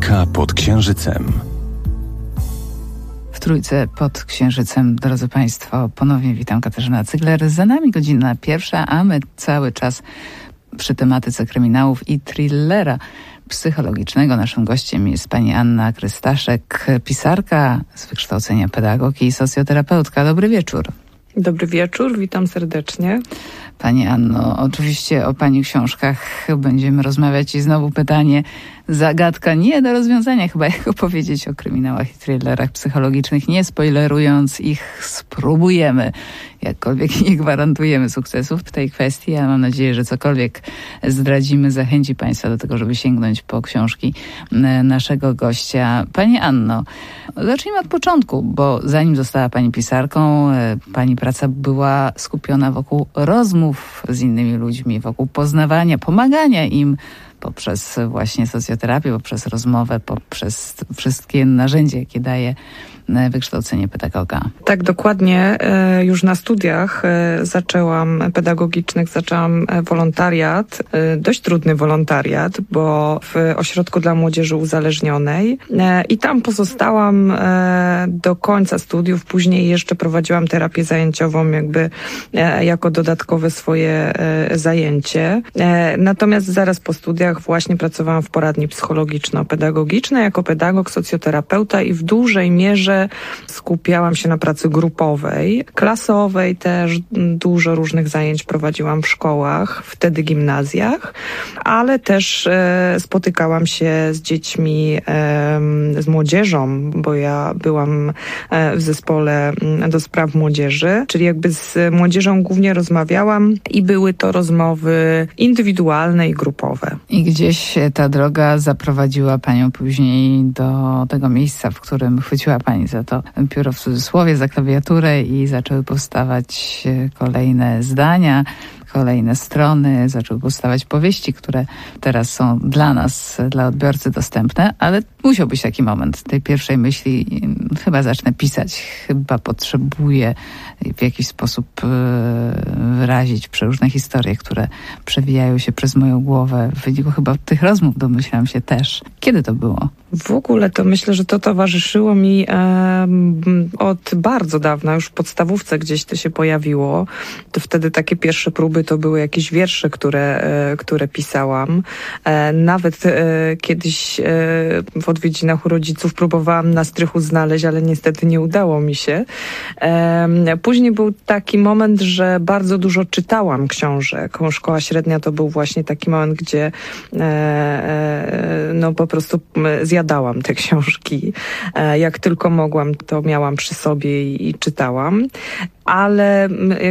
Trójka pod Księżycem. W Trójce pod Księżycem, drodzy Państwo, ponownie witam, Katarzyna Cygler. Za nami godzina pierwsza, a my cały czas przy tematyce kryminałów i thrillera psychologicznego. Naszym gościem jest pani Anna Krystaszek, pisarka z wykształcenia pedagog i socjoterapeutka. Dobry wieczór. Dobry wieczór, witam serdecznie. Pani Anno, oczywiście o pani książkach będziemy rozmawiać i znowu pytanie, zagadka nie do rozwiązania chyba, jak opowiedzieć o kryminałach i thrillerach psychologicznych, nie spoilerując ich, spróbujemy. Jakkolwiek nie gwarantujemy sukcesów w tej kwestii, ale mam nadzieję, że cokolwiek zdradzimy, zachęci Państwa do tego, żeby sięgnąć po książki naszego gościa. Pani Anno, zacznijmy od początku, bo zanim została Pani pisarką, Pani praca była skupiona wokół rozmów z innymi ludźmi, wokół poznawania, pomagania im poprzez właśnie socjoterapię, poprzez rozmowę, poprzez wszystkie narzędzia, jakie daje wykształcenie pedagoga. Tak, dokładnie. Już na studiach pedagogicznych zaczęłam wolontariat, dość trudny wolontariat, bo w ośrodku dla młodzieży uzależnionej i tam pozostałam do końca studiów. Później jeszcze prowadziłam terapię zajęciową jako dodatkowe swoje zajęcie. Natomiast zaraz po studiach właśnie pracowałam w poradni psychologiczno-pedagogicznej jako pedagog, socjoterapeuta i w dużej mierze skupiałam się na pracy grupowej, klasowej też. Dużo różnych zajęć prowadziłam w szkołach, wtedy gimnazjach, ale też spotykałam się z dziećmi, z młodzieżą, bo ja byłam w zespole do spraw młodzieży, czyli z młodzieżą głównie rozmawiałam i były to rozmowy indywidualne i grupowe. I gdzieś ta droga zaprowadziła Panią później do tego miejsca, w którym chwyciła Pani za to pióro w cudzysłowie, za klawiaturę i zaczęły powstawać kolejne zdania, kolejne strony, zaczęły powstawać powieści, które teraz są dla nas, dla odbiorcy dostępne, ale musiał być taki moment tej pierwszej myśli, chyba zacznę pisać, chyba potrzebuję w jakiś sposób wyrazić przeróżne historie, które przewijają się przez moją głowę. W wyniku chyba tych rozmów domyślam się też. Kiedy to było? W ogóle to myślę, że to towarzyszyło mi od bardzo dawna, już w podstawówce gdzieś to się pojawiło. To wtedy takie pierwsze próby to były jakieś wiersze, które pisałam. Nawet kiedyś w odwiedzinach u rodziców próbowałam na strychu znaleźć, ale niestety nie udało mi się. Później był taki moment, że bardzo dużo czytałam książek. Szkoła średnia to był właśnie taki moment, gdzie po prostu zjadałam te książki. Jak tylko mogłam, to miałam przy sobie i czytałam. Ale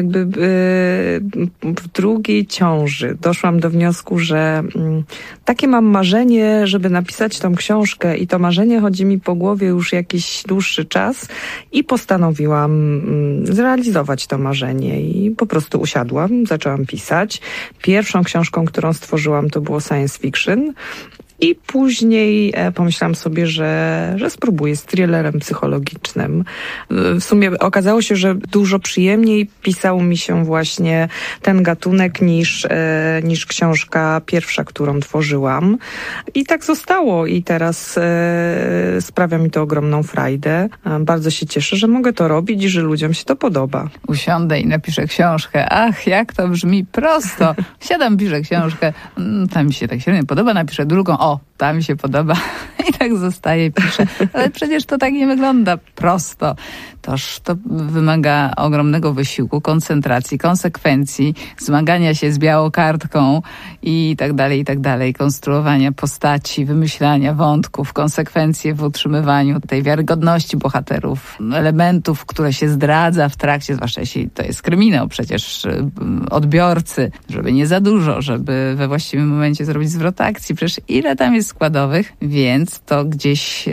w drugiej ciąży doszłam do wniosku, że takie mam marzenie, żeby napisać tą książkę i to marzenie chodzi mi po głowie już jakiś dłuższy czas i postanowiłam zrealizować to marzenie i po prostu usiadłam, zaczęłam pisać. Pierwszą książką, którą stworzyłam, to było science fiction. I później pomyślałam sobie, że spróbuję z thrillerem psychologicznym. W sumie okazało się, że dużo przyjemniej pisał mi się właśnie ten gatunek niż książka pierwsza, którą tworzyłam. I tak zostało i teraz sprawia mi to ogromną frajdę. Bardzo się cieszę, że mogę to robić i że ludziom się to podoba. Usiądę i napiszę książkę. Ach, jak to brzmi prosto. Siadam, piszę książkę. Ta mi się tak średnio podoba, napiszę drugą. O, ta mi się podoba i tak zostaje, piszę. Ale przecież to tak nie wygląda prosto. Toż to wymaga ogromnego wysiłku, koncentracji, konsekwencji, zmagania się z białą kartką i tak dalej, konstruowania postaci, wymyślania wątków, konsekwencje w utrzymywaniu tej wiarygodności bohaterów, elementów, które się zdradza w trakcie, zwłaszcza jeśli to jest kryminał, przecież odbiorcy, żeby nie za dużo, żeby we właściwym momencie zrobić zwrot akcji. Przecież ile tam jest składowych, więc to gdzieś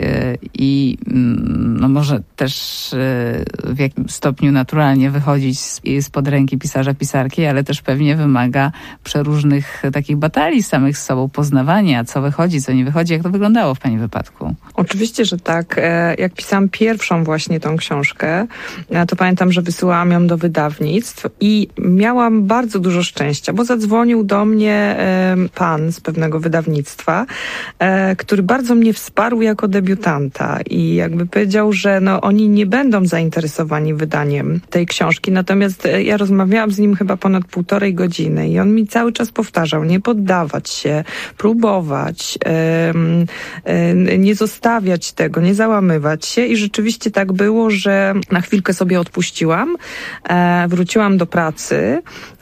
może też w jakim stopniu naturalnie wychodzić spod ręki pisarza, pisarki, ale też pewnie wymaga przeróżnych takich batalii samych z sobą, poznawania, co wychodzi, co nie wychodzi. Jak to wyglądało w Pani wypadku? Oczywiście, że tak. Jak pisałam pierwszą właśnie tą książkę, to pamiętam, że wysyłałam ją do wydawnictw i miałam bardzo dużo szczęścia, bo zadzwonił do mnie pan z pewnego wydawnictwa który bardzo mnie wsparł jako debiutanta i jakby powiedział, że oni nie będą zainteresowani wydaniem tej książki. Natomiast ja rozmawiałam z nim chyba ponad 1,5 godziny i on mi cały czas powtarzał, nie poddawać się, próbować, nie zostawiać tego, nie załamywać się i rzeczywiście tak było, że na chwilkę sobie odpuściłam, wróciłam do pracy.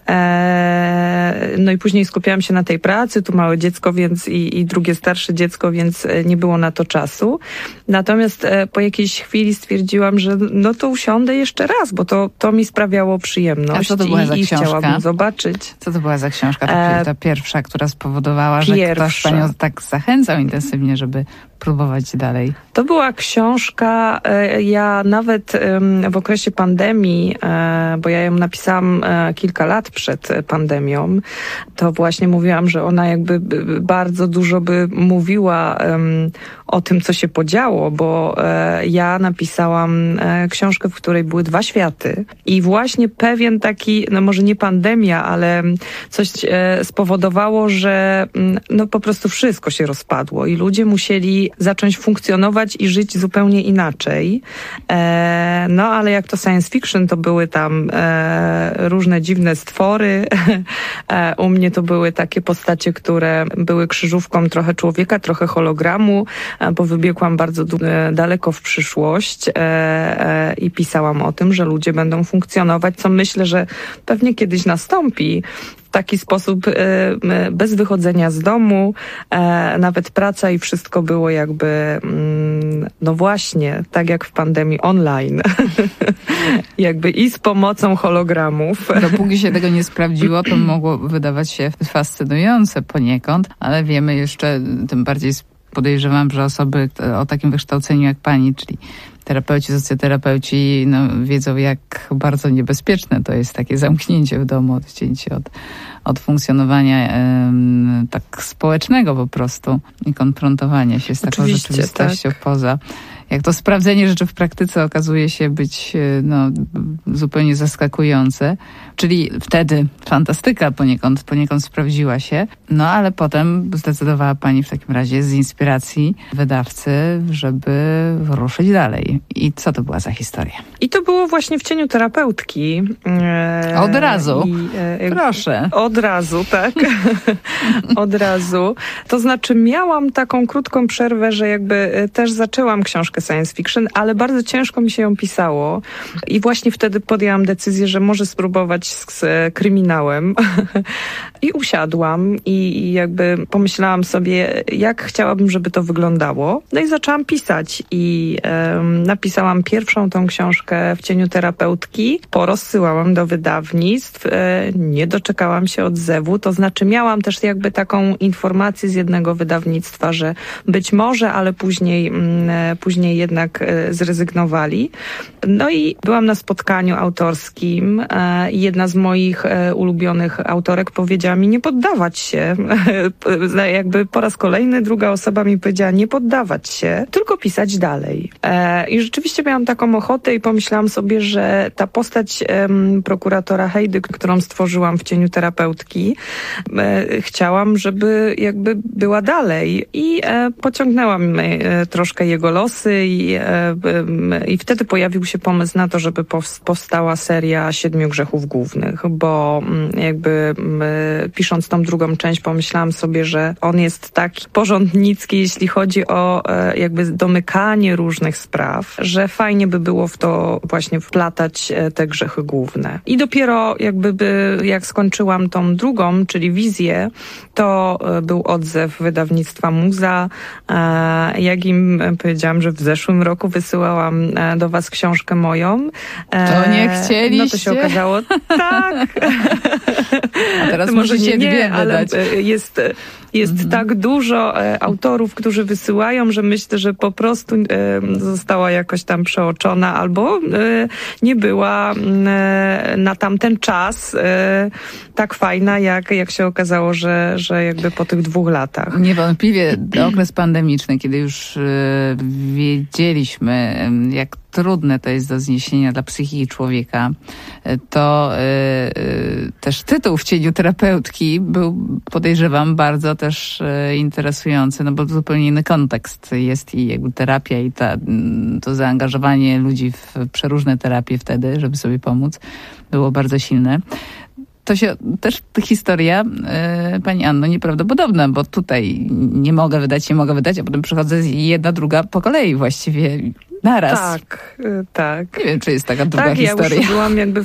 No i później skupiałam się na tej pracy, tu małe dziecko, więc i drugie starsze dziecko, więc nie było na to czasu. Natomiast po jakiejś chwili stwierdziłam, że to usiądę jeszcze raz, bo to mi sprawiało przyjemność. A co to była za książka? Chciałabym zobaczyć. Co to była za książka? Ta pierwsza, która spowodowała, że ktoś panią tak zachęcał intensywnie, żeby próbować dalej. To była książka, ja nawet w okresie pandemii, bo ja ją napisałam kilka lat przed pandemią, to właśnie mówiłam, że ona jakby bardzo dużo by mówiła o tym, co się podziało, bo ja napisałam książkę, w której były 2 światy i właśnie pewien taki, może nie pandemia, ale coś spowodowało, że po prostu wszystko się rozpadło i ludzie musieli zacząć funkcjonować i żyć zupełnie inaczej. Ale jak to science fiction, to były tam różne dziwne stwory. U mnie to były takie postacie, które były krzyżówką trochę człowieka, trochę hologramu, bo wybiegłam bardzo daleko w przyszłość i pisałam o tym, że ludzie będą funkcjonować, co myślę, że pewnie kiedyś nastąpi. W taki sposób, bez wychodzenia z domu, nawet praca i wszystko było jakby, właśnie, tak jak w pandemii online. Jakby i z pomocą hologramów. Dopóki się tego nie sprawdziło, to mogło wydawać się fascynujące poniekąd, ale wiemy jeszcze, tym bardziej podejrzewam, że osoby o takim wykształceniu jak pani, czyli terapeuci, socjoterapeuci, wiedzą, jak bardzo niebezpieczne to jest takie zamknięcie w domu, odcięcie od funkcjonowania tak społecznego po prostu i konfrontowania się z taką rzeczywistością poza. Jak to sprawdzenie rzeczy w praktyce okazuje się być zupełnie zaskakujące. Czyli wtedy fantastyka poniekąd sprawdziła się, ale potem zdecydowała pani w takim razie z inspiracji wydawcy, żeby ruszyć dalej. I co to była za historia? I to było właśnie w cieniu terapeutki. Od razu. Proszę. Od razu, tak. Od razu. To znaczy miałam taką krótką przerwę, że jakby też zaczęłam książkę science fiction, ale bardzo ciężko mi się ją pisało i właśnie wtedy podjęłam decyzję, że może spróbować z kryminałem i usiadłam i jakby pomyślałam sobie, jak chciałabym, żeby to wyglądało. No i zaczęłam pisać i napisałam pierwszą tą książkę w cieniu terapeutki, porozsyłałam do wydawnictw, nie doczekałam się odzewu, to znaczy miałam też jakby taką informację z jednego wydawnictwa, że być może, ale później jednak zrezygnowali. No i byłam na spotkaniu autorskim i jedna z moich ulubionych autorek powiedziała mi nie poddawać się. Jakby po raz kolejny druga osoba mi powiedziała nie poddawać się, tylko pisać dalej. I rzeczywiście miałam taką ochotę i pomyślałam sobie, że ta postać prokuratora Hejdy, którą stworzyłam w cieniu terapeutki, chciałam, żeby jakby była dalej i pociągnęłam troszkę jego losy i wtedy pojawił się pomysł na to, żeby powstała seria 7 grzechów głównych, bo jakby pisząc tą drugą część pomyślałam sobie, że on jest taki porządnicki, jeśli chodzi o jakby domykanie różnych spraw, że fajnie by było w to właśnie wplatać te grzechy główne. I dopiero jak skończyłam tą drugą, czyli wizję, to był odzew wydawnictwa Muza. Jak im powiedziałam, że w zeszłym roku wysyłałam do was książkę moją. To nie chcieliście? No to się okazało, tak. A teraz musicie dwie ale jest tak dużo autorów, którzy wysyłają, że myślę, że po prostu została jakoś tam przeoczona albo nie była na tamten czas tak fajna fajna, jak się okazało, że jakby po tych 2 latach. Niewątpliwie okres pandemiczny, kiedy już wiedzieliśmy, jak trudne to jest do zniesienia dla psychiki człowieka, to też tytuł W cieniu terapeutki był, podejrzewam, bardzo też interesujący, no bo zupełnie inny kontekst jest i jakby terapia i to zaangażowanie ludzi w przeróżne terapie wtedy, żeby sobie pomóc, było bardzo silne. To się też historia, pani Anno, nieprawdopodobna, bo tutaj nie mogę wydać, a potem przychodzę jedna, druga po kolei właściwie naraz. Tak. Nie wiem, czy jest taka druga historia. Ja już byłam jakby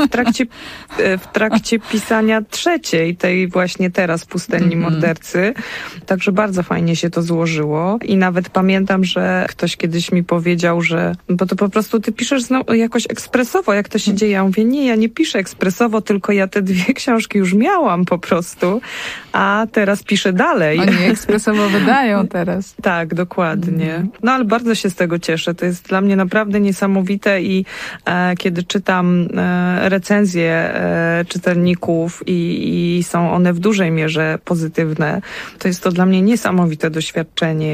w trakcie pisania 3, tej właśnie teraz Pustelni Mordercy. Także bardzo fajnie się to złożyło. I nawet pamiętam, że ktoś kiedyś mi powiedział, że bo to po prostu ty piszesz jakoś ekspresowo, jak to się dzieje. Ja mówię, nie, ja nie piszę ekspresowo, tylko ja te 2 książki już miałam po prostu, a teraz piszę dalej. Oni ekspresowo wydają teraz. Tak, dokładnie. No ale bardzo się z tego cieszę. To jest dla mnie naprawdę niesamowite i kiedy czytam recenzje czytelników i są one w dużej mierze pozytywne, to jest to dla mnie niesamowite doświadczenie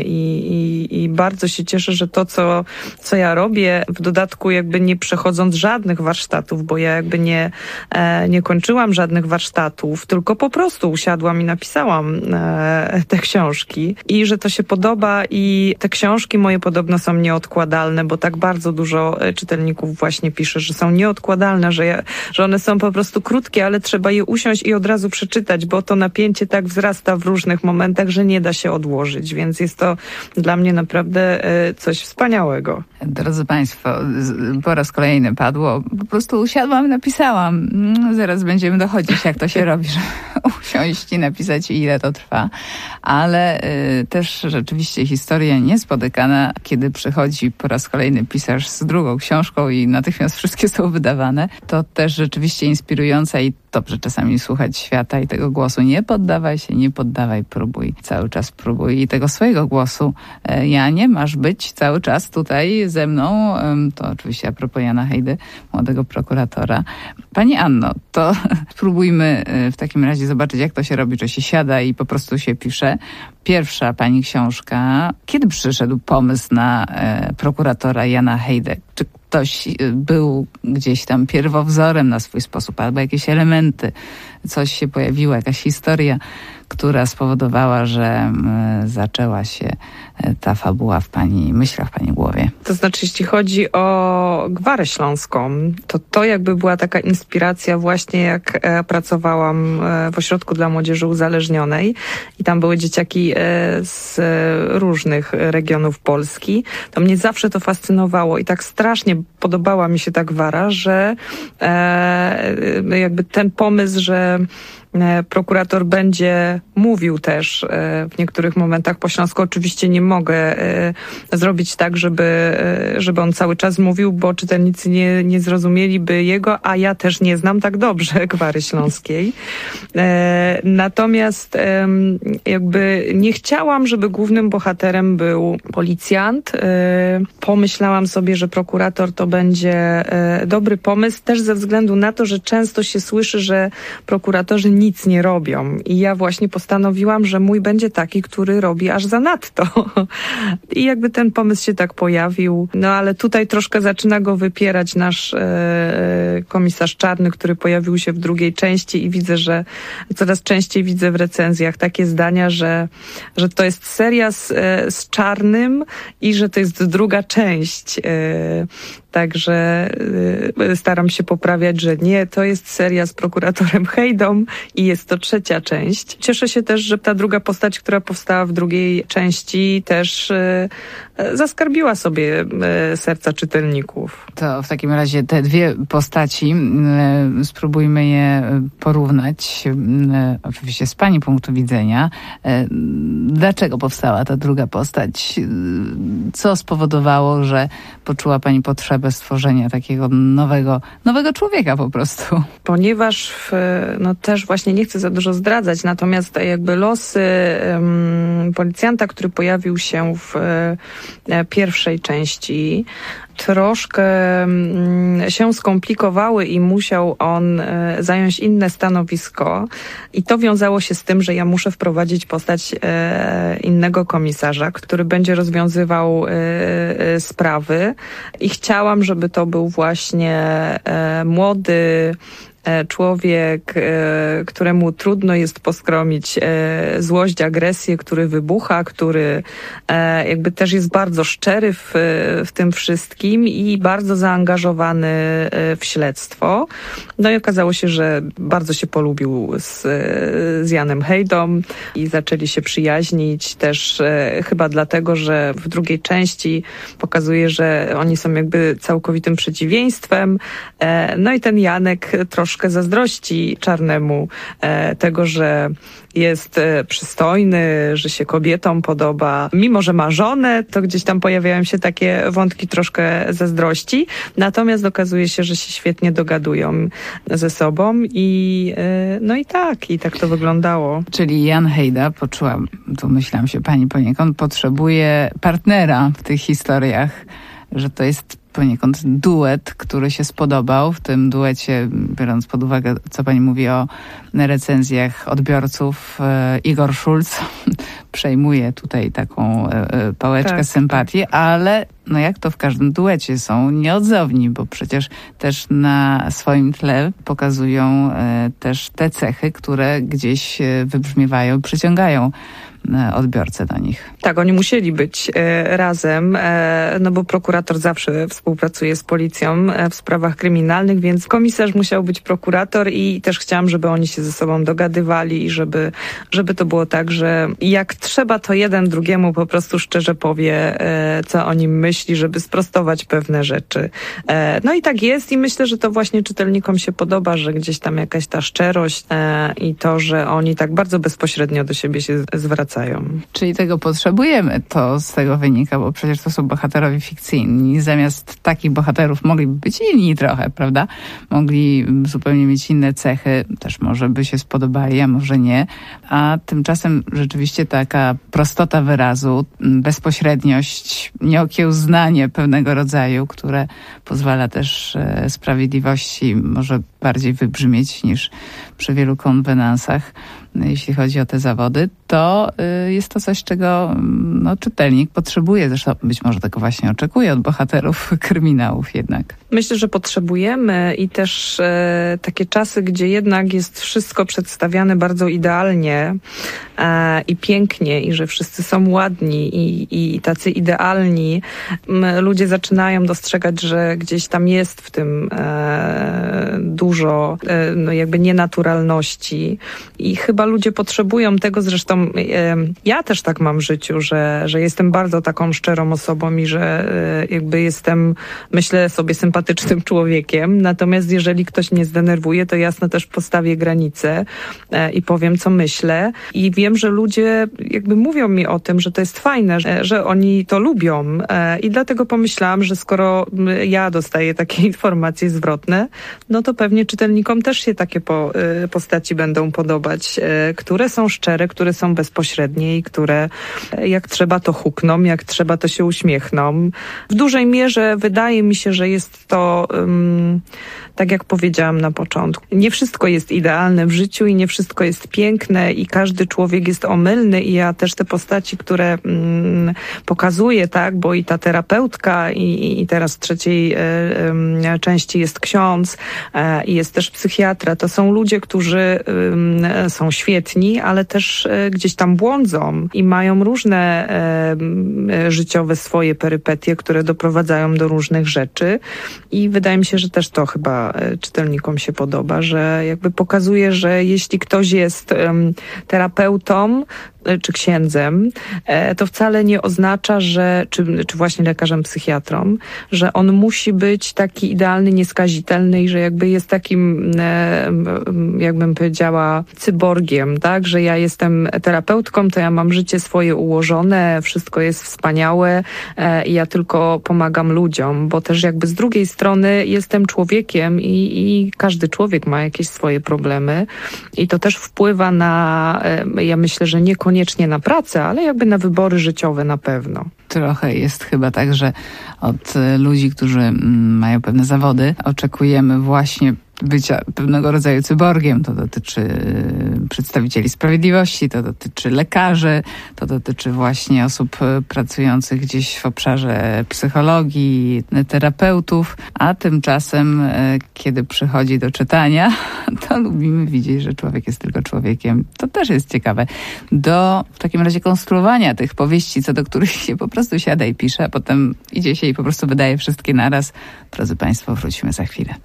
i bardzo się cieszę, że to, co ja robię, w dodatku jakby nie przechodząc żadnych warsztatów, bo ja jakby nie kończyłam żadnych warsztatów, tylko po prostu usiadłam i napisałam te książki i że to się podoba i te książki moje podobno są nieodkładalne, bo tak bardzo dużo czytelników właśnie pisze, że są nieodkładalne, że one są po prostu krótkie, ale trzeba je usiąść i od razu przeczytać, bo to napięcie tak wzrasta w różnych momentach, że nie da się odłożyć, więc jest to dla mnie naprawdę coś wspaniałego. Drodzy Państwo, po raz kolejny padło, po prostu usiadłam i napisałam. Zaraz będziemy dochodzić, jak to się robi, żeby usiąść i napisać, ile to trwa. Ale też rzeczywiście historia niespotykana, kiedy przychodzi po raz kolejny pisarz z drugą książką i natychmiast wszystkie są wydawane, to też rzeczywiście inspirująca i dobrze czasami słuchać świata i tego głosu. Nie poddawaj się, nie poddawaj, próbuj. Cały czas próbuj. I tego swojego głosu, Janie, masz być cały czas tutaj ze mną. To oczywiście a propos Jana Hejdy, młodego prokuratora. Pani Anno, to spróbujmy w takim razie zobaczyć, jak to się robi, że się siada i po prostu się pisze. Pierwsza pani książka. Kiedy przyszedł pomysł na prokuratora Jana Hejdę? Czy ktoś był gdzieś tam pierwowzorem na swój sposób, albo jakieś elementy, coś się pojawiło, jakaś historia, która spowodowała, że zaczęła się ta fabuła w pani myślach, w pani głowie? To znaczy, jeśli chodzi o Gwarę Śląską, to jakby była taka inspiracja właśnie jak pracowałam w Ośrodku dla Młodzieży Uzależnionej i tam były dzieciaki z różnych regionów Polski. To mnie zawsze to fascynowało i tak strasznie podobała mi się ta Gwara, że jakby ten pomysł, że prokurator będzie mówił też w niektórych momentach po śląsku. Oczywiście nie mogę zrobić tak, żeby on cały czas mówił, bo czytelnicy nie zrozumieliby jego, a ja też nie znam tak dobrze Gwary Śląskiej. Natomiast jakby nie chciałam, żeby głównym bohaterem był policjant. Pomyślałam sobie, że prokurator to będzie dobry pomysł, też ze względu na to, że często się słyszy, że prokuratorzy nic nie robią. I ja właśnie postanowiłam, że mój będzie taki, który robi aż zanadto. I jakby ten pomysł się tak pojawił. No ale tutaj troszkę zaczyna go wypierać nasz komisarz Czarny, który pojawił się w drugiej części i widzę, że coraz częściej widzę w recenzjach takie zdania, że to jest seria z Czarnym i że to jest druga część. Także staram się poprawiać, że nie, to jest seria z prokuratorem Hejdą i jest to trzecia część. Cieszę się też, że ta druga postać, która powstała w drugiej części, też zaskarbiła sobie serca czytelników. To w takim razie te dwie postaci spróbujmy je porównać, oczywiście z pani punktu widzenia. Dlaczego powstała ta druga postać? Co spowodowało, że poczuła pani potrzebę stworzenia takiego nowego człowieka po prostu? Ponieważ też właśnie nie chcę za dużo zdradzać, natomiast jakby losy policjanta, który pojawił się w pierwszej części, troszkę się skomplikowały i musiał on zająć inne stanowisko. I to wiązało się z tym, że ja muszę wprowadzić postać innego komisarza, który będzie rozwiązywał sprawy. I chciałam, żeby to był właśnie młody człowiek, któremu trudno jest poskromić złość, agresję, który wybucha, który jakby też jest bardzo szczery w tym wszystkim i bardzo zaangażowany w śledztwo. No i okazało się, że bardzo się polubił z Janem Hejdą i zaczęli się przyjaźnić też chyba dlatego, że w drugiej części pokazuje, że oni są jakby całkowitym przeciwieństwem. No i ten Janek troszkę zazdrości Czarnemu tego, że jest przystojny, że się kobietom podoba. Mimo że ma żonę, to gdzieś tam pojawiają się takie wątki troszkę zazdrości. Natomiast okazuje się, że się świetnie dogadują ze sobą i tak to wyglądało. Czyli Jan Hejda, poczułam, domyślam się pani poniekąd, potrzebuje partnera w tych historiach, że to jest poniekąd duet, który się spodobał. W tym duecie, biorąc pod uwagę, co pani mówi o recenzjach odbiorców, Igor Szulc przejmuje tutaj taką pałeczkę sympatii, ale no jak to w każdym duecie, są nieodzowni, bo przecież też na swoim tle pokazują też te cechy, które gdzieś wybrzmiewają, przyciągają odbiorcę do nich. Tak, oni musieli być razem, no bo prokurator zawsze współpracuje z policją w sprawach kryminalnych, więc komisarz musiał być prokurator i też chciałam, żeby oni się ze sobą dogadywali i żeby to było tak, że jak trzeba, to jeden drugiemu po prostu szczerze powie, co o nim myśli, żeby sprostować pewne rzeczy. No i tak jest i myślę, że to właśnie czytelnikom się podoba, że gdzieś tam jakaś ta szczerość i to, że oni tak bardzo bezpośrednio do siebie się zwracają. Czyli tego potrzebujemy, to z tego wynika, bo przecież to są bohaterowie fikcyjni. Zamiast takich bohaterów mogliby być inni trochę, prawda? Mogli zupełnie mieć inne cechy, też może by się spodobali, a może nie. A tymczasem rzeczywiście taka prostota wyrazu, bezpośredniość, nieokiełznanie pewnego rodzaju, które pozwala też sprawiedliwości może bardziej wybrzmieć niż przy wielu konwenansach, jeśli chodzi o te zawody, to jest to coś, czego czytelnik potrzebuje. Zresztą być może tego właśnie oczekuje od bohaterów kryminałów jednak. Myślę, że potrzebujemy i też takie czasy, gdzie jednak jest wszystko przedstawiane bardzo idealnie i pięknie i że wszyscy są ładni i tacy idealni. Ludzie zaczynają dostrzegać, że gdzieś tam jest w tym dużo jakby nienaturalności i chyba ludzie potrzebują tego. Zresztą ja też tak mam w życiu, że jestem bardzo taką szczerą osobą i że jakby jestem, myślę sobie, sympatycznym człowiekiem. Natomiast jeżeli ktoś mnie zdenerwuje, to jasno też postawię granice i powiem, co myślę. I wiem, że ludzie jakby mówią mi o tym, że to jest fajne, że oni to lubią. I dlatego pomyślałam, że skoro ja dostaję takie informacje zwrotne, no to pewnie czytelnikom też się takie postaci będą podobać, które są szczere, które są bezpośrednie i które jak trzeba to hukną, jak trzeba to się uśmiechną. W dużej mierze wydaje mi się, że jest to tak jak powiedziałam na początku. Nie wszystko jest idealne w życiu i nie wszystko jest piękne i każdy człowiek jest omylny i ja też te postaci, które pokazuję, tak, bo i ta terapeutka i teraz w trzeciej części jest ksiądz i jest też psychiatra. To są ludzie, którzy są świetni, ale też gdzieś tam błądzą i mają różne życiowe swoje perypetie, które doprowadzają do różnych rzeczy i wydaje mi się, że też to chyba czytelnikom się podoba, że jakby pokazuje, że jeśli ktoś jest terapeutą czy księdzem, to wcale nie oznacza, że czy właśnie lekarzem psychiatrą, że on musi być taki idealny, nieskazitelny i że jakby jest takim, jakbym powiedziała, cyborgiem, tak? Że ja jestem terapeutką, to ja mam życie swoje ułożone, wszystko jest wspaniałe i ja tylko pomagam ludziom, bo też jakby z drugiej strony jestem człowiekiem i każdy człowiek ma jakieś swoje problemy i to też wpływa na, ja myślę, że niekoniecznie niekoniecznie na pracę, ale jakby na wybory życiowe na pewno. Trochę jest chyba tak, że od ludzi, którzy mają pewne zawody, oczekujemy właśnie bycia pewnego rodzaju cyborgiem. To dotyczy przedstawicieli sprawiedliwości, to dotyczy lekarzy, to dotyczy właśnie osób pracujących gdzieś w obszarze psychologii, terapeutów, a tymczasem, kiedy przychodzi do czytania, to lubimy widzieć, że człowiek jest tylko człowiekiem. To też jest ciekawe. Do w takim razie konstruowania tych powieści, co do których się po prostu siada i pisze, a potem idzie się i po prostu wydaje wszystkie naraz. Drodzy Państwo, wrócimy za chwilę.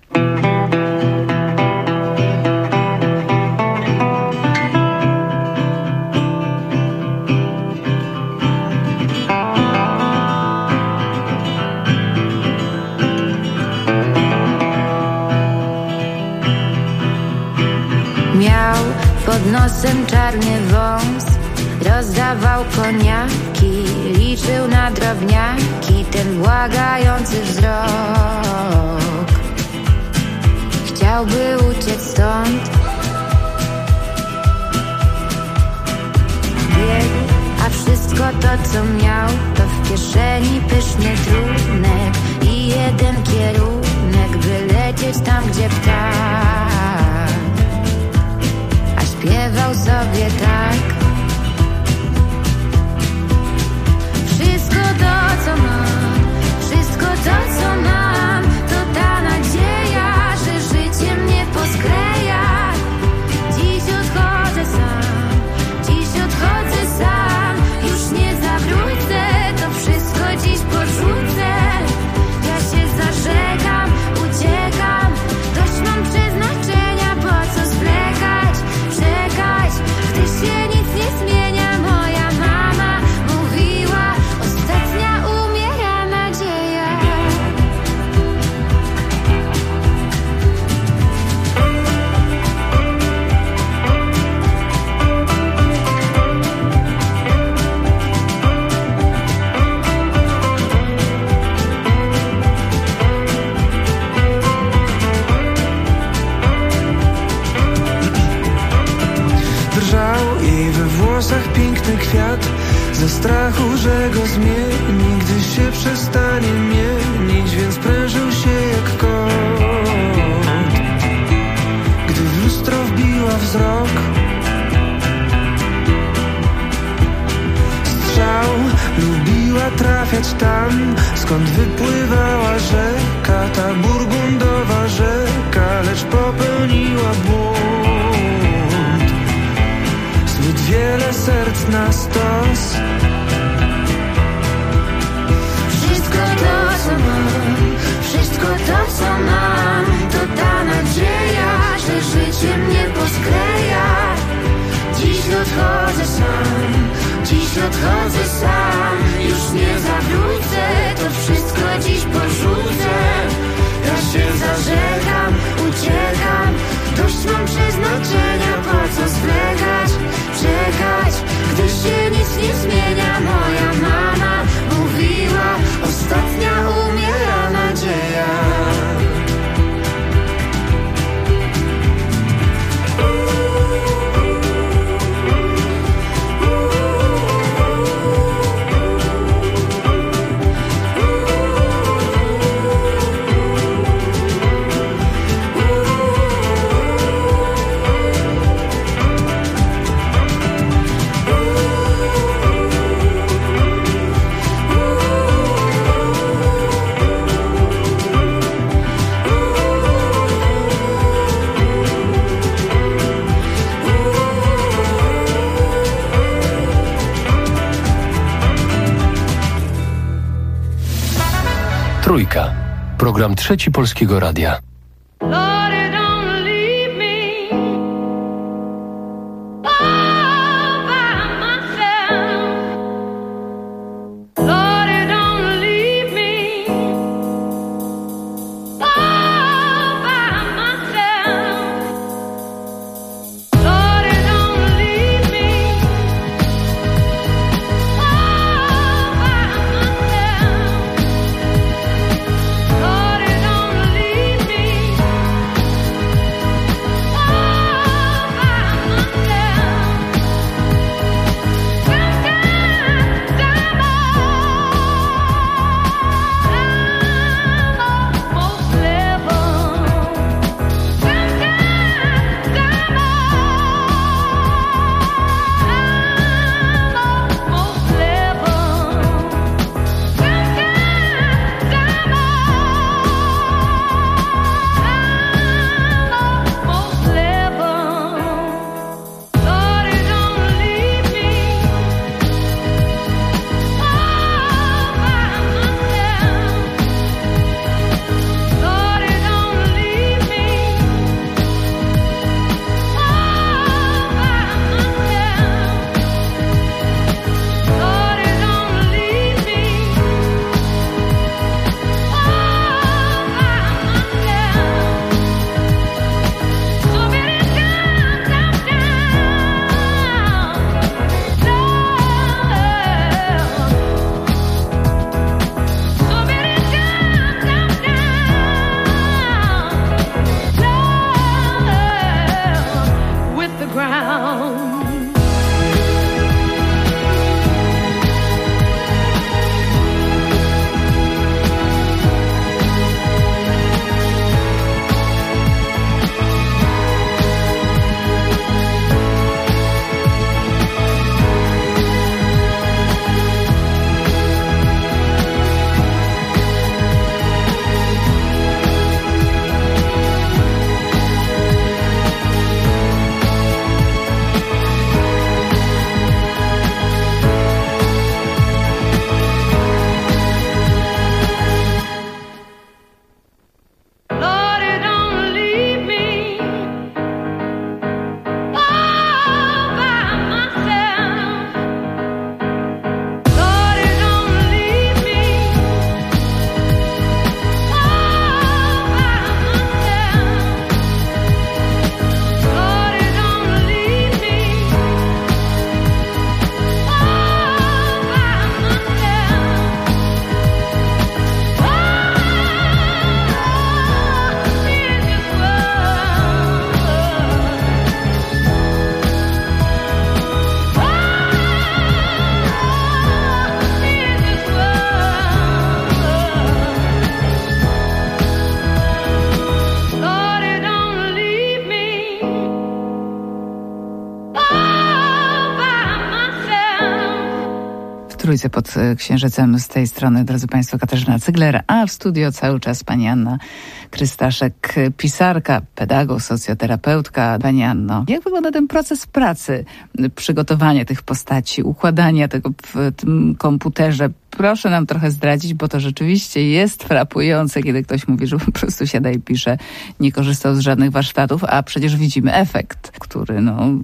Miał pod nosem czarny wąs, rozdawał koniaki, liczył na drobniaki ten błagający wzrok. Chciałby uciec stąd, biegł, a wszystko to co miał to w kieszeni pyszny trunek i jeden kierunek, by lecieć tam gdzie ptak. A śpiewał sobie tak: wszystko to co mam, wszystko to co mam, to ta nadzieja, że życie mnie poskleja. Dziś odchodzę sam, już nie zawrócę, to wszystko dziś porzucę. Ja się zażegam, uciekam, dość mam przeznaczenia, po co zwlekać, czekać, gdy się nic nie zmienia. Moja mama mówiła, ostatnia umiera nadzieja. Drżał jej we włosach piękny kwiat, ze strachu, że go zmieni, gdy się przestanie mienić, więc prężył się jak kot. Gdy w lustro wbiła wzrok, strzał, lubiła trafiać tam, skąd wypływała rzeka, ta burgundowa rzeka, lecz popełniła błąd. Zbyt wiele serc na stos. Wszystko to co mam, wszystko to co mam, to ta nadzieja, że życie mnie poskleja. Dziś odchodzę sam, już nie zawrócę, to wszystko dziś porzucę. Ja się zażegam, uciekam, dość mam przeznaczenia, po co zwlekać, czekać, gdy się nic nie zmienia. Moja mama mówiła, ostatnia umiera nadzieja. Trójka. Program Trzeci Polskiego Radia. Trójce pod Księżycem. Z tej strony, drodzy Państwo, Katarzyna Cygler, a w studio cały czas pani Anna Krystaszek, pisarka, pedagog, socjoterapeutka. Pani Anno, jak wygląda ten proces pracy, przygotowania tych postaci, układania tego w tym komputerze? Proszę nam trochę zdradzić, bo to rzeczywiście jest frapujące, kiedy ktoś mówi, że po prostu siada i pisze, nie korzystał z żadnych warsztatów, a przecież widzimy efekt, który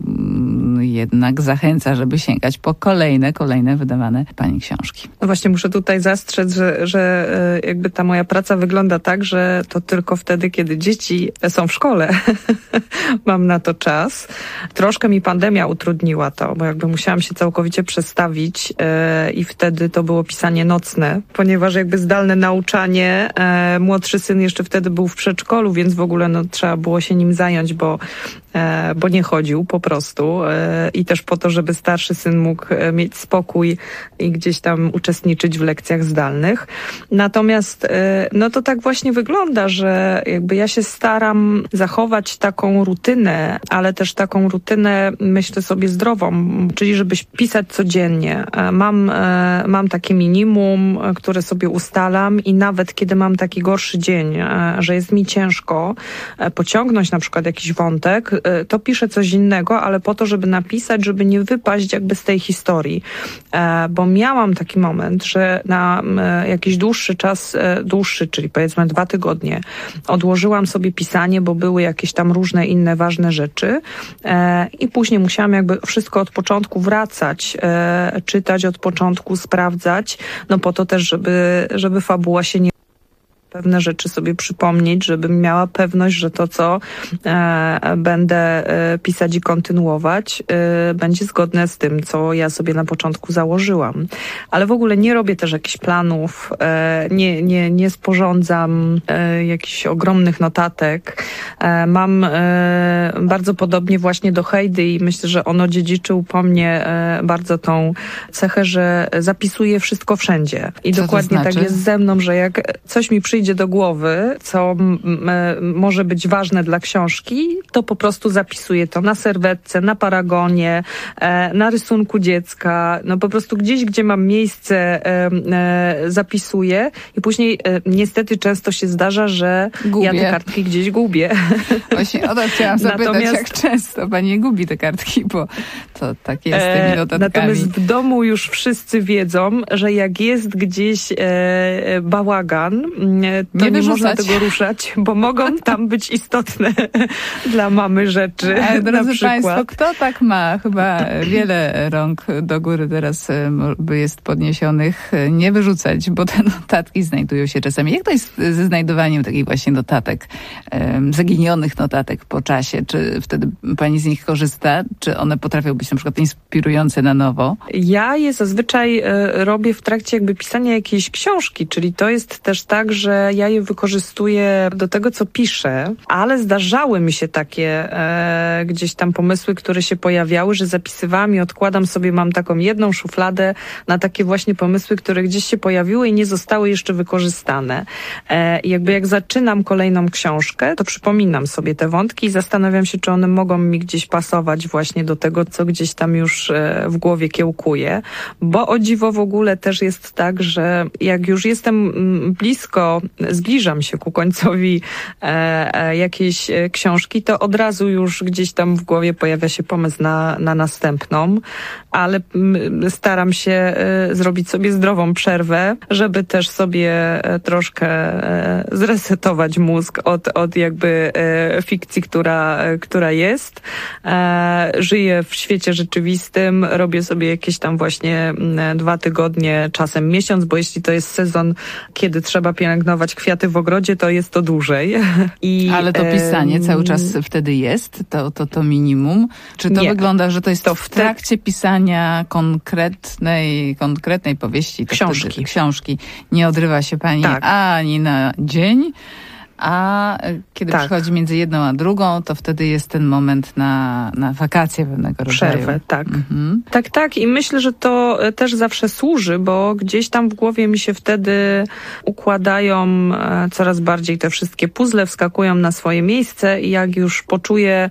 jednak zachęca, żeby sięgać po kolejne wydawane pani książki. No właśnie, muszę tutaj zastrzec, że jakby ta moja praca wygląda tak, że to tylko wtedy, kiedy dzieci są w szkole mam na to czas. Troszkę mi pandemia utrudniła to, bo jakby musiałam się całkowicie przestawić i wtedy to było pisanie nocne, ponieważ jakby zdalne nauczanie, młodszy syn jeszcze wtedy był w przedszkolu, więc w ogóle trzeba było się nim zająć, bo nie chodził po prostu i też po to, żeby starszy syn mógł mieć spokój i gdzieś tam uczestniczyć w lekcjach zdalnych. Natomiast to tak właśnie wygląda, że jakby ja się staram zachować taką rutynę, ale też taką rutynę, myślę sobie, zdrową, czyli żeby pisać codziennie. Mam takie minimum, które sobie ustalam i nawet kiedy mam taki gorszy dzień, że jest mi ciężko pociągnąć na przykład jakiś wątek, to piszę coś innego, ale po to, żeby napisać, żeby nie wypaść jakby z tej historii. Bo miałam taki moment, że na jakiś dłuższy czas, czyli powiedzmy 2 tygodnie, odłożyłam sobie pisanie, bo były jakieś tam różne inne ważne rzeczy i później musiałam jakby wszystko od początku wracać, czytać od początku, sprawdzać, po to też, żeby fabuła się nie pewne rzeczy sobie przypomnieć, żebym miała pewność, że to, co będę pisać i kontynuować, będzie zgodne z tym, co ja sobie na początku założyłam. Ale w ogóle nie robię też jakichś planów, nie sporządzam jakichś ogromnych notatek. Mam bardzo podobnie właśnie do Hejdy i myślę, że on odziedziczył po mnie bardzo tą cechę, że zapisuję wszystko wszędzie. I co dokładnie tak jest ze mną, że jak coś mi przyjdzie do głowy, co może być ważne dla książki, to po prostu zapisuję to na serwetce, na paragonie, na rysunku dziecka, po prostu gdzieś, gdzie mam miejsce, zapisuję i później niestety często się zdarza, że ja te kartki gdzieś gubię. Właśnie o to chciałam zapytać, jak często pani gubi te kartki, bo to tak jest z tymi notatkami. Natomiast w domu już wszyscy wiedzą, że jak jest gdzieś bałagan, to nie można tego ruszać, bo mogą tam być istotne dla mamy rzeczy. Ale drodzy Państwo, kto tak ma? Chyba wiele rąk do góry teraz jest podniesionych. Nie wyrzucać, bo te notatki znajdują się czasami. Jak to jest ze znajdowaniem takich właśnie notatek, zaginionych notatek po czasie? Czy wtedy pani z nich korzysta? Czy one potrafią być na przykład inspirujące na nowo? Ja je zazwyczaj robię w trakcie jakby pisania jakiejś książki, czyli to jest też tak, że ja je wykorzystuję do tego, co piszę, ale zdarzały mi się takie gdzieś tam pomysły, które się pojawiały, że zapisywałam i odkładam sobie, mam taką jedną szufladę na takie właśnie pomysły, które gdzieś się pojawiły i nie zostały jeszcze wykorzystane. I jakby jak zaczynam kolejną książkę, to przypominam sobie te wątki i zastanawiam się, czy one mogą mi gdzieś pasować właśnie do tego, co gdzieś tam już w głowie kiełkuje. Bo o dziwo w ogóle też jest tak, że jak już jestem blisko, zbliżam się ku końcowi jakiejś książki, to od razu już gdzieś tam w głowie pojawia się pomysł na następną, ale staram się zrobić sobie zdrową przerwę, żeby też sobie troszkę zresetować mózg od jakby fikcji, która jest. Żyję w świecie rzeczywistym, robię sobie jakieś tam właśnie 2 tygodnie, czasem miesiąc, bo jeśli to jest sezon, kiedy trzeba pielęgnować kwiaty w ogrodzie, to jest to dłużej. Ale to pisanie cały czas wtedy jest? To minimum? Czy to wygląda, że to jest w trakcie pisania konkretnej powieści? Książki. Książki. Nie odrywa się pani ani na dzień, A kiedy przychodzi między jedną a drugą, to wtedy jest ten moment na wakacje pewnego rodzaju. Przerwę, tak. Tak. I myślę, że to też zawsze służy, bo gdzieś tam w głowie mi się wtedy układają coraz bardziej te wszystkie puzzle, wskakują na swoje miejsce i jak już poczuję,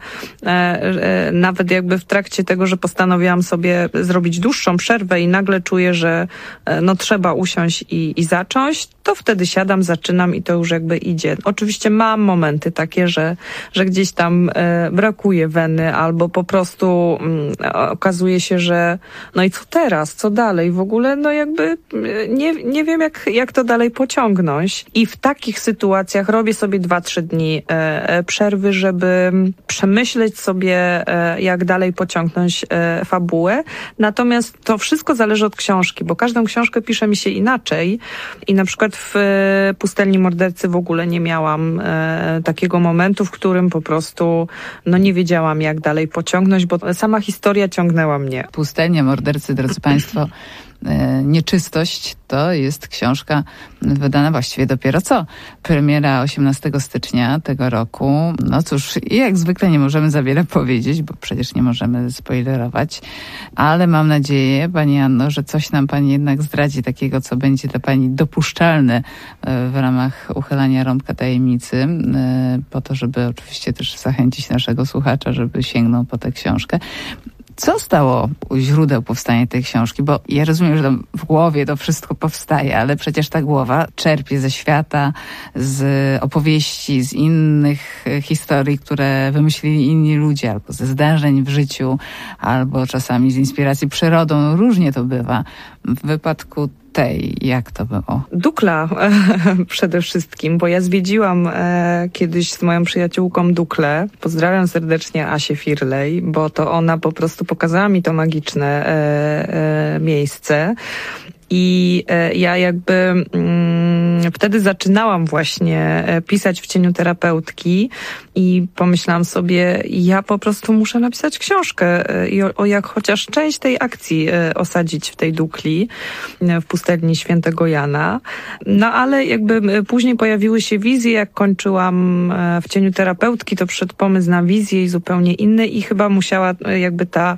nawet jakby w trakcie tego, że postanowiłam sobie zrobić dłuższą przerwę i nagle czuję, że trzeba usiąść i zacząć, to wtedy siadam, zaczynam i to już jakby idzie. Oczywiście mam momenty takie, że gdzieś tam brakuje weny albo po prostu okazuje się, że no i co teraz, co dalej? W ogóle jakby nie wiem jak to dalej pociągnąć. I w takich sytuacjach robię sobie 2-3 dni przerwy, żeby przemyśleć sobie, jak dalej pociągnąć fabułę. Natomiast to wszystko zależy od książki, bo każdą książkę pisze mi się inaczej i na przykład w Pustelni mordercy w ogóle nie miałam takiego momentu, w którym po prostu nie wiedziałam, jak dalej pociągnąć, bo sama historia ciągnęła mnie. Pustelnia mordercy, drodzy Państwo, Nieczystość to jest książka wydana właściwie dopiero co. Premiera 18 stycznia tego roku. No cóż, jak zwykle nie możemy za wiele powiedzieć, bo przecież nie możemy spoilerować, ale mam nadzieję, Pani Anno, że coś nam Pani jednak zdradzi takiego, co będzie dla Pani dopuszczalne w ramach uchylania rąbka tajemnicy, po to, żeby oczywiście też zachęcić naszego słuchacza, żeby sięgnął po tę książkę. Co stało u źródeł powstania tej książki? Bo ja rozumiem, że tam w głowie to wszystko powstaje, ale przecież ta głowa czerpie ze świata, z opowieści, z innych historii, które wymyślili inni ludzie, albo ze zdarzeń w życiu, albo czasami z inspiracji przyrodą. No, różnie to bywa. W wypadku tej, jak to było? Dukla przede wszystkim, bo ja zwiedziłam kiedyś z moją przyjaciółką Duklę. Pozdrawiam serdecznie Asię Firlej, bo to ona po prostu pokazała mi to magiczne miejsce. I ja jakby wtedy zaczynałam właśnie pisać w cieniu terapeutki i pomyślałam sobie, ja po prostu muszę napisać książkę i jak chociaż część tej akcji osadzić w tej Dukli, w Pustelni Świętego Jana. No ale jakby później pojawiły się wizje, jak kończyłam w cieniu terapeutki, to przyszedł pomysł na wizję i zupełnie inny i chyba musiała jakby ta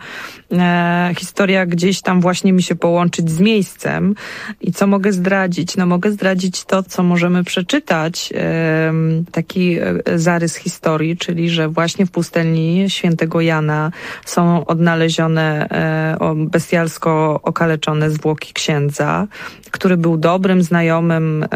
historia gdzieś tam właśnie mi się połączyć z miejscem. I co mogę zdradzić? No mogę zdradzić to, co możemy przeczytać, taki zarys historii, czyli że właśnie w Pustelni Świętego Jana są odnalezione bestialsko okaleczone zwłoki księdza, który był dobrym znajomym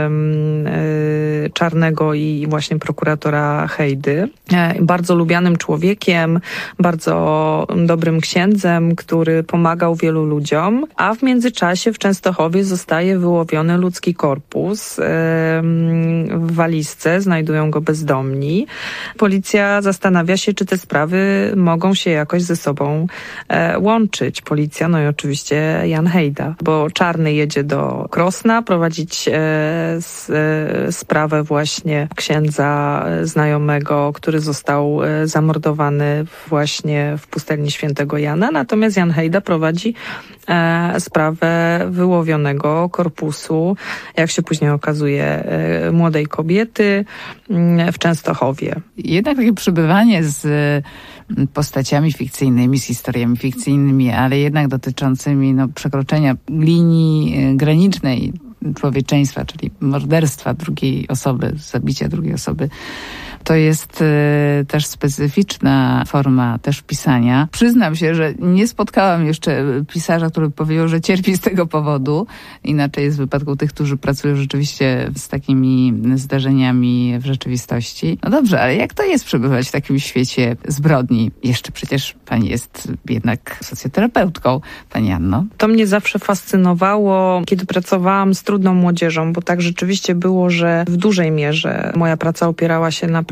Czarnego i właśnie prokuratora Hejdy. Bardzo lubianym człowiekiem, bardzo dobrym księdzem, który pomagał wielu ludziom, a w międzyczasie w Częstochowie zostaje wyłowiony ludzki korpus. W walizce znajdują go bezdomni. Policja zastanawia się, czy te sprawy mogą się jakoś ze sobą łączyć. Policja, no i oczywiście Jan Hejda, bo Czarny jedzie do Krosna prowadzić sprawę właśnie księdza znajomego, który został zamordowany właśnie w Pustelni Świętego Jana. Natomiast Jan Hejda prowadzi sprawę wyłowionego korpusu, jak się później okazuje, młodej kobiety w Częstochowie. Jednak takie przebywanie z postaciami fikcyjnymi, z historiami fikcyjnymi, ale jednak dotyczącymi przekroczenia linii granicznej człowieczeństwa, czyli morderstwa drugiej osoby, zabicia drugiej osoby. To jest też specyficzna forma też pisania. Przyznam się, że nie spotkałam jeszcze pisarza, który powiedział, że cierpi z tego powodu. Inaczej jest w wypadku tych, którzy pracują rzeczywiście z takimi zdarzeniami w rzeczywistości. No dobrze, ale jak to jest przebywać w takim świecie zbrodni? Jeszcze przecież pani jest jednak socjoterapeutką, pani Anno. To mnie zawsze fascynowało, kiedy pracowałam z trudną młodzieżą, bo tak rzeczywiście było, że w dużej mierze moja praca opierała się na pracy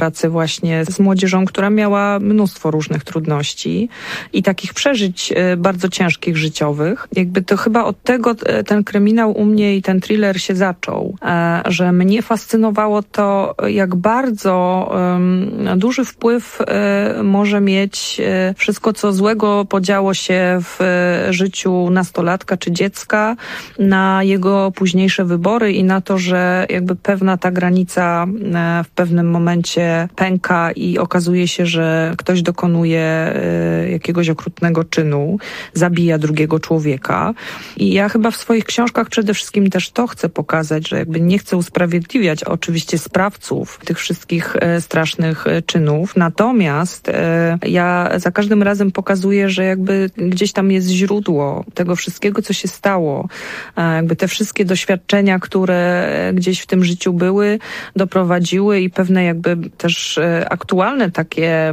pracy właśnie z młodzieżą, która miała mnóstwo różnych trudności i takich przeżyć bardzo ciężkich życiowych. Jakby to chyba od tego ten kryminał u mnie i ten thriller się zaczął, że mnie fascynowało to, jak bardzo duży wpływ może mieć wszystko, co złego podziało się w życiu nastolatka czy dziecka, na jego późniejsze wybory i na to, że jakby pewna ta granica w pewnym momencie pęka i okazuje się, że ktoś dokonuje jakiegoś okrutnego czynu, zabija drugiego człowieka. I ja chyba w swoich książkach przede wszystkim też to chcę pokazać, że jakby nie chcę usprawiedliwiać oczywiście sprawców tych wszystkich strasznych czynów, natomiast ja za każdym razem pokazuję, że jakby gdzieś tam jest źródło tego wszystkiego, co się stało. Jakby te wszystkie doświadczenia, które gdzieś w tym życiu były, doprowadziły i pewne jakby też aktualne takie,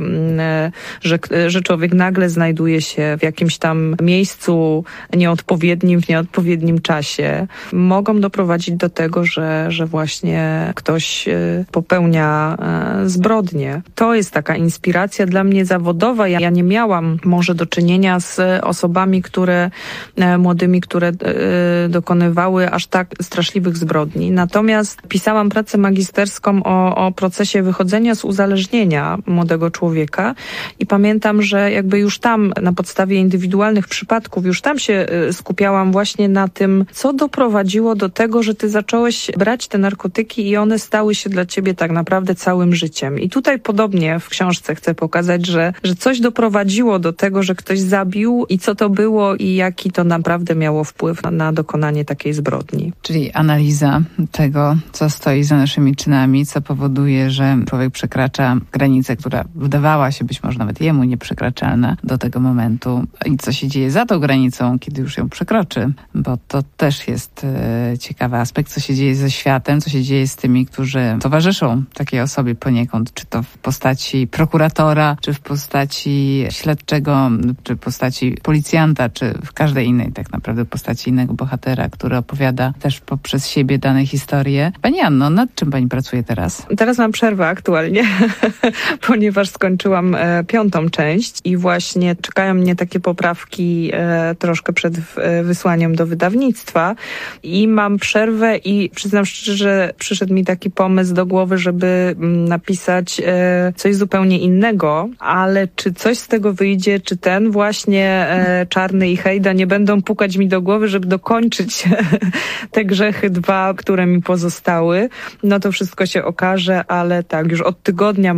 że człowiek nagle znajduje się w jakimś tam miejscu nieodpowiednim, w nieodpowiednim czasie, mogą doprowadzić do tego, że właśnie ktoś popełnia zbrodnię. To jest taka inspiracja dla mnie zawodowa. Ja nie miałam może do czynienia z osobami, młodymi, które dokonywały aż tak straszliwych zbrodni. Natomiast pisałam pracę magisterską o procesie wychodzenia z uzależnienia młodego człowieka i pamiętam, że jakby już tam na podstawie indywidualnych przypadków, już tam się skupiałam właśnie na tym, co doprowadziło do tego, że ty zacząłeś brać te narkotyki i one stały się dla ciebie tak naprawdę całym życiem. I tutaj podobnie w książce chcę pokazać, że coś doprowadziło do tego, że ktoś zabił i co to było i jaki to naprawdę miało wpływ na dokonanie takiej zbrodni. Czyli analiza tego, co stoi za naszymi czynami, co powoduje, że człowiek przekracza granicę, która wydawała się być może nawet jemu nieprzekraczalna do tego momentu i co się dzieje za tą granicą, kiedy już ją przekroczy, bo to też jest ciekawy aspekt, co się dzieje ze światem, co się dzieje z tymi, którzy towarzyszą takiej osobie poniekąd, czy to w postaci prokuratora, czy w postaci śledczego, czy w postaci policjanta, czy w każdej innej tak naprawdę postaci innego bohatera, który opowiada też poprzez siebie dane historie. Pani Anno, nad czym pani pracuje teraz? Teraz mam przerwę aktualnie, ponieważ skończyłam 5. część i właśnie czekają mnie takie poprawki troszkę przed wysłaniem do wydawnictwa i mam przerwę i przyznam szczerze, że przyszedł mi taki pomysł do głowy, żeby napisać coś zupełnie innego, ale czy coś z tego wyjdzie, czy ten właśnie Czarny i Hejda nie będą pukać mi do głowy, żeby dokończyć te grzechy 2, które mi pozostały, no to wszystko się okaże, ale tak, już od tygodnia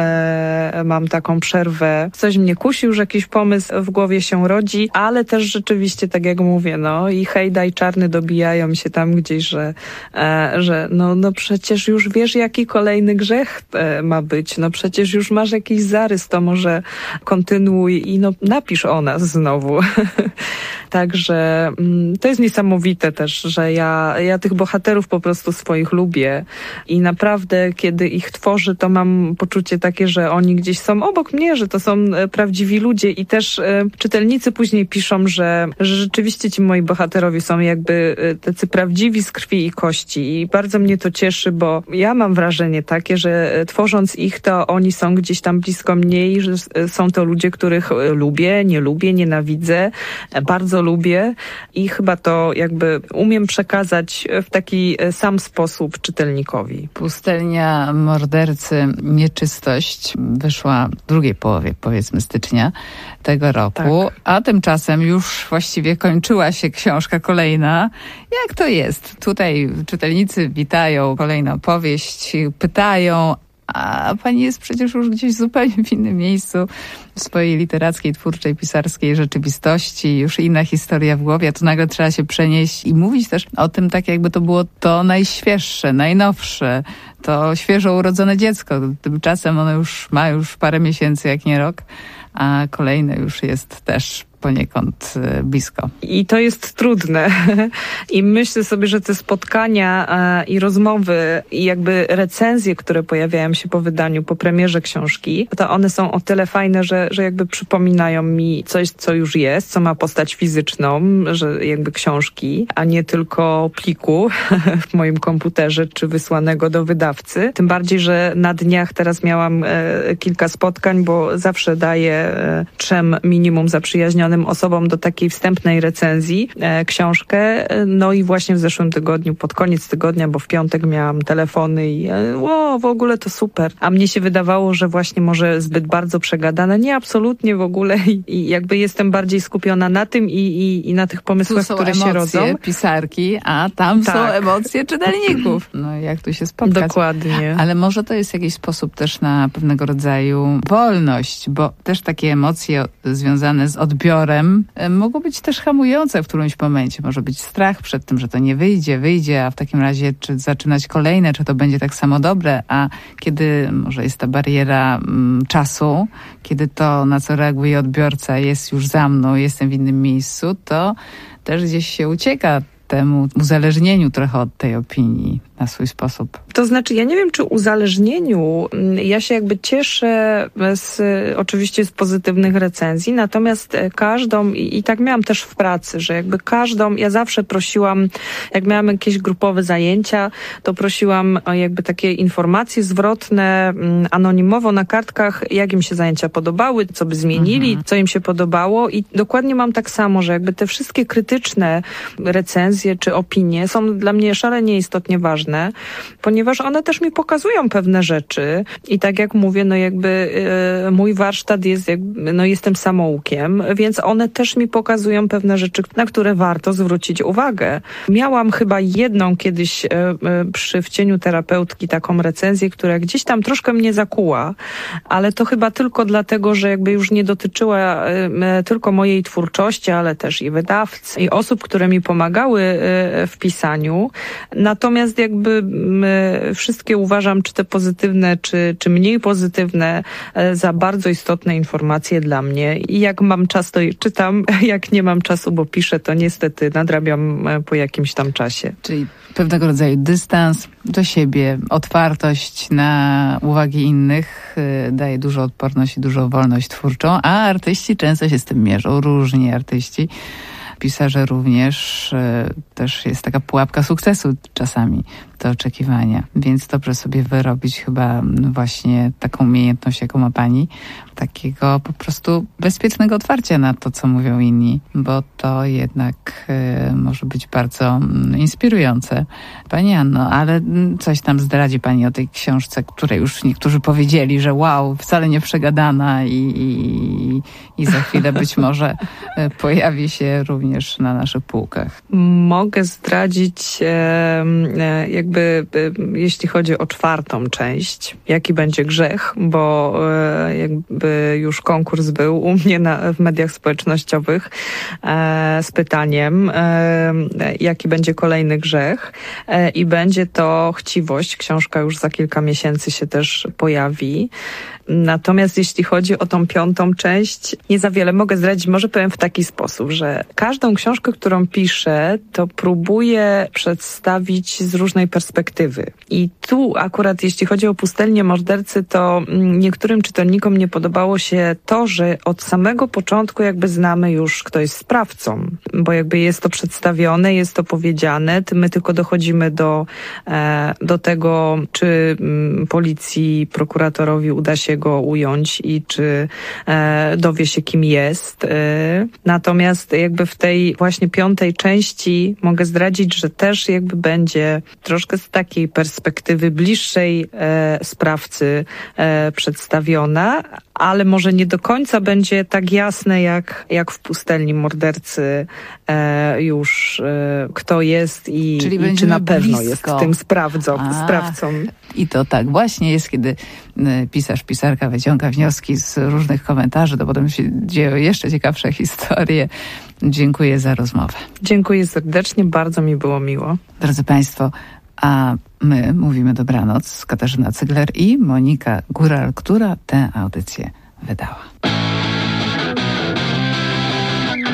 mam taką przerwę. Coś mnie kusił, że jakiś pomysł w głowie się rodzi, ale też rzeczywiście, tak jak mówię, no i Hejda i Czarny dobijają się tam gdzieś, że no przecież już wiesz, jaki kolejny grzech ma być, no przecież już masz jakiś zarys, to może kontynuuj i no napisz o nas znowu. Także to jest niesamowite też, że ja tych bohaterów po prostu swoich lubię i naprawdę, kiedy ich tworzę, to mam poczucie takie, że oni gdzieś są obok mnie, że to są prawdziwi ludzie i też czytelnicy później piszą, że rzeczywiście ci moi bohaterowie są jakby tacy prawdziwi z krwi i kości i bardzo mnie to cieszy, bo ja mam wrażenie takie, że tworząc ich, to oni są gdzieś tam blisko mnie i że są to ludzie, których lubię, nienawidzę, bardzo lubię i chyba to jakby umiem przekazać w taki sam sposób czytelnikowi. Pustelnia mordercy Nieczystość wyszła w drugiej połowie, powiedzmy, stycznia tego roku, tak. A tymczasem już właściwie kończyła się książka kolejna. Jak to jest? Tutaj czytelnicy witają kolejną powieść, pytają, a pani jest przecież już gdzieś zupełnie w innym miejscu w swojej literackiej, twórczej, pisarskiej rzeczywistości, już inna historia w głowie, a tu nagle trzeba się przenieść i mówić też o tym tak, jakby to było to najświeższe, najnowsze, to świeżo urodzone dziecko. Tymczasem ono już ma parę miesięcy, jak nie rok, a kolejne już jest też poniekąd blisko. I to jest trudne. I myślę sobie, że te spotkania i rozmowy i jakby recenzje, które pojawiają się po wydaniu, po premierze książki, to one są o tyle fajne, że jakby przypominają mi coś, co już jest, co ma postać fizyczną, że jakby książki, a nie tylko pliku w moim komputerze, czy wysłanego do wydawcy. Tym bardziej, że na dniach teraz miałam kilka spotkań, bo zawsze daję 3 minimum zaprzyjaźnionym osobom do takiej wstępnej recenzji książkę. No i właśnie w zeszłym tygodniu, pod koniec tygodnia, bo w piątek miałam telefony i w ogóle to super. A mnie się wydawało, że właśnie może zbyt bardzo przegadane. Nie, absolutnie w ogóle. I jakby jestem bardziej skupiona na tym i na tych pomysłach, które się rodzą. Tu są emocje pisarki, a tam są emocje czytelników. No jak tu się spotkać? Dokładnie. Ale może to jest jakiś sposób też na pewnego rodzaju wolność, bo też takie emocje związane z odbiorem mogą być też hamujące w którymś momencie. Może być strach przed tym, że to nie wyjdzie, a w takim razie czy zaczynać kolejne, czy to będzie tak samo dobre, a kiedy może jest ta bariera czasu, kiedy to, na co reaguje odbiorca, jest już za mną, jestem w innym miejscu, to też gdzieś się ucieka temu uzależnieniu trochę od tej opinii na swój sposób. To znaczy, ja nie wiem, czy uzależnieniu, ja się jakby cieszę oczywiście z pozytywnych recenzji, natomiast każdą, i tak miałam też w pracy, że jakby każdą, ja zawsze prosiłam, jak miałam jakieś grupowe zajęcia, to prosiłam o jakby takie informacje zwrotne, anonimowo na kartkach, jak im się zajęcia podobały, co by zmienili, co im się podobało i dokładnie mam tak samo, że jakby te wszystkie krytyczne recenzje czy opinie są dla mnie szalenie istotnie ważne, ponieważ one też mi pokazują pewne rzeczy i tak jak mówię, no jakby mój warsztat jest jakby, no jestem samoukiem, więc one też mi pokazują pewne rzeczy, na które warto zwrócić uwagę. Miałam chyba jedną kiedyś w cieniu terapeutki taką recenzję, która gdzieś tam troszkę mnie zakuła, ale to chyba tylko dlatego, że jakby już nie dotyczyła tylko mojej twórczości, ale też i wydawcy, i osób, które mi pomagały w pisaniu. Natomiast jakby wszystkie uważam, czy te pozytywne, czy mniej pozytywne, za bardzo istotne informacje dla mnie. I jak mam czas, to je czytam. Jak nie mam czasu, bo piszę, to niestety nadrabiam po jakimś tam czasie. Czyli pewnego rodzaju dystans do siebie, otwartość na uwagi innych daje dużo odporność i dużą wolność twórczą, a artyści często się z tym mierzą. Różni artyści. Pisarze również, też jest taka pułapka sukcesu czasami, te oczekiwania. Więc dobrze sobie wyrobić chyba właśnie taką umiejętność, jaką ma pani, takiego po prostu bezpiecznego otwarcia na to, co mówią inni, bo to jednak może być bardzo inspirujące. Pani Anno, ale coś tam zdradzi pani o tej książce, której już niektórzy powiedzieli, że wow, wcale nie przegadana i za chwilę być może pojawi się również na naszych półkach. Mogę zdradzić jakby jeśli chodzi o 4. część, jaki będzie grzech, bo jakby już konkurs był u mnie w mediach społecznościowych z pytaniem, jaki będzie kolejny grzech i będzie to chciwość. Książka już za kilka miesięcy się też pojawi. Natomiast jeśli chodzi o tą 5. część, nie za wiele mogę zdradzić. Może powiem w taki sposób, że każdą książkę, którą piszę, to próbuję przedstawić z różnej perspektywy. I tu akurat jeśli chodzi o Pustelnię mordercy, to niektórym czytelnikom nie podobało się to, że od samego początku jakby znamy już, kto jest sprawcą. Bo jakby jest to przedstawione, jest to powiedziane, my tylko dochodzimy do tego, czy policji, prokuratorowi uda się go ująć i czy dowie się, kim jest. Natomiast jakby w tej właśnie 5. części mogę zdradzić, że też jakby będzie troszkę z takiej perspektywy bliższej sprawcy przedstawiona, ale może nie do końca będzie tak jasne, jak w Pustelni mordercy już kto jest i czy na pewno jest tym sprawcą. I to tak właśnie jest, kiedy pisarka wyciąga wnioski z różnych komentarzy, to potem się dzieją jeszcze ciekawsze historie. Dziękuję za rozmowę. Dziękuję serdecznie, bardzo mi było miło. Drodzy Państwo, a my mówimy dobranoc. Katarzyna Cygler i Monika Góral, która tę audycję wydała.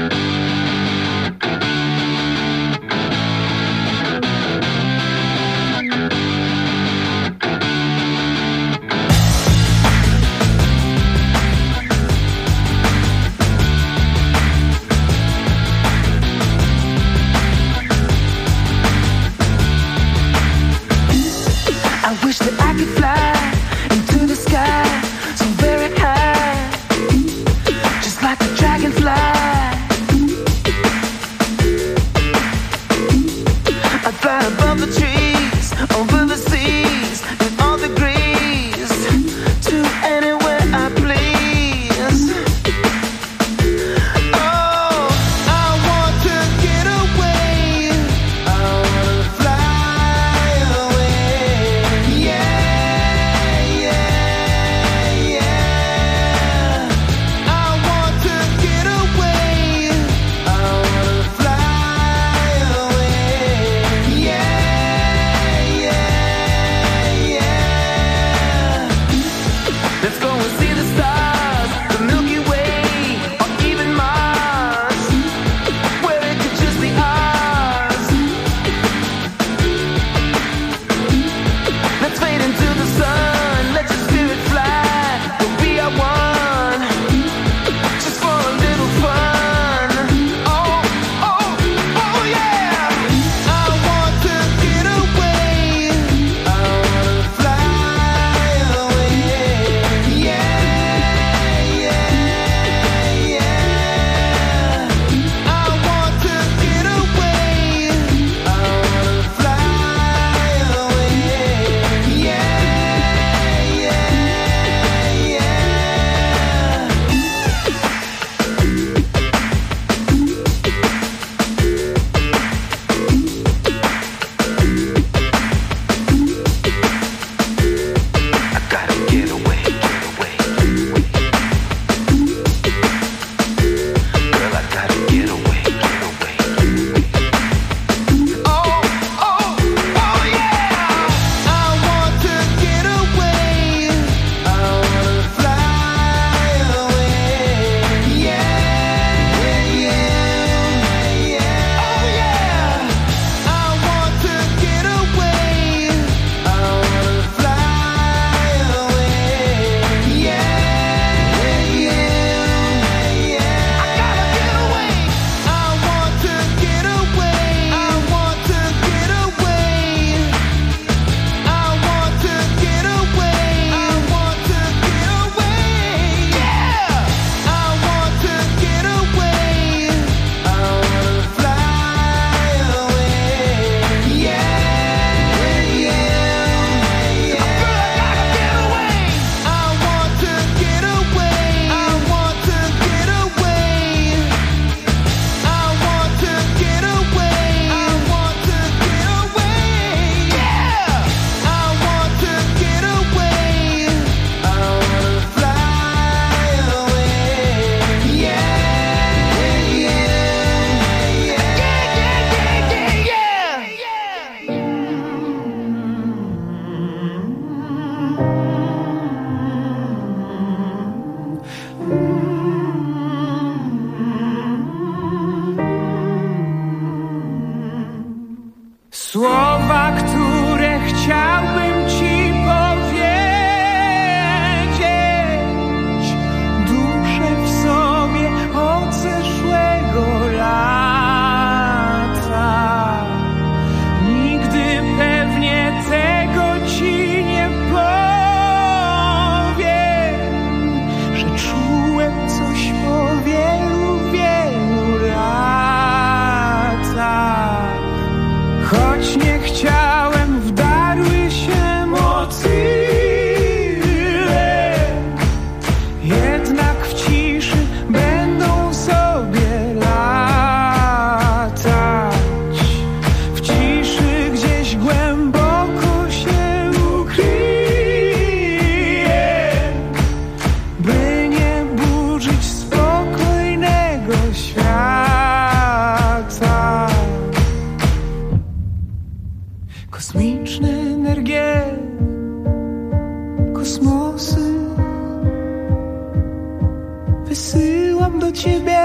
wysyłam do ciebie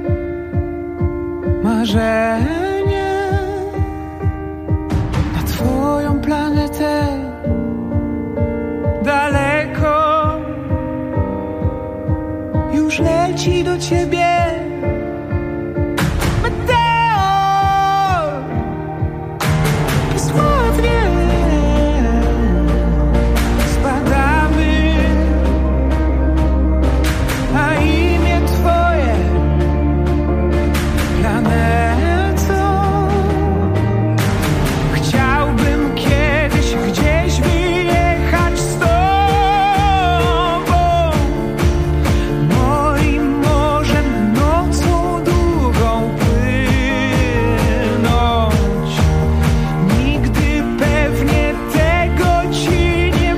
marzenie na twoją planetę daleko. Już leci do ciebie meteor, bezwładnie spadamy, a imię twoje planetą. Chciałbym kiedyś gdzieś wyjechać z tobą, moim morzem nocą długą płynąć. Nigdy pewnie tego ci nie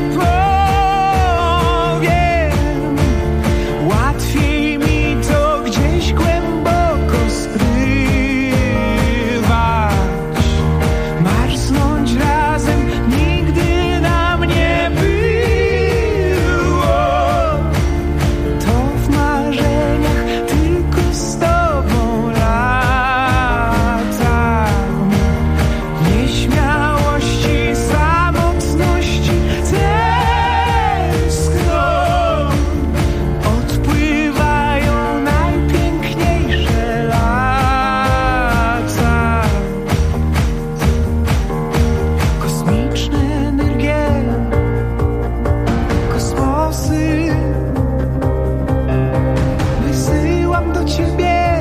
powiem. Łatwiej mi to gdzieś głęboko skrywać, marznąć razem nigdy nam nie było. To w marzeniach tylko z tobą latam. Nieśmiałości, samotności tęskną. Odpływają najpiękniejsze lata. Kosmiczne energie, kosmosy, wysyłam do ciebie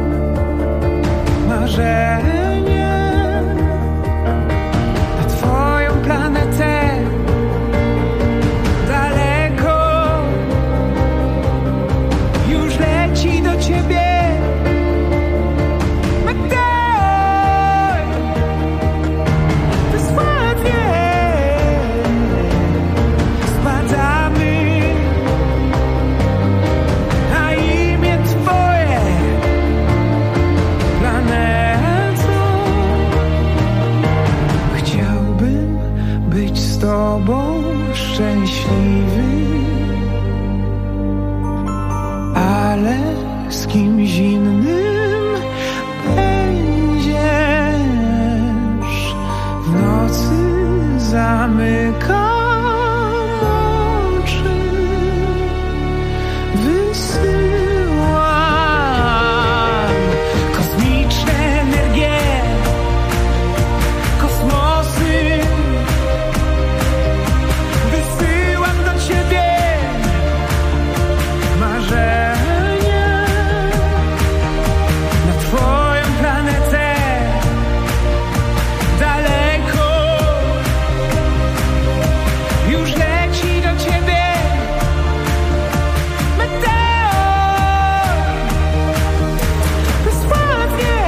marzenie na twoją planetę daleko. Już leci do ciebie meteor, bezwładnie spadamy, a imię twoje planetą. Chciałbym być z tobą szczęśliwy, ale z kimś innym będziesz. W nocy zamykam oczy, wysyłam kosmiczne energie, kosmosy, wysyłam do ciebie marzenie na twoją planetę daleko. Już leci do ciebie meteor, bezwładnie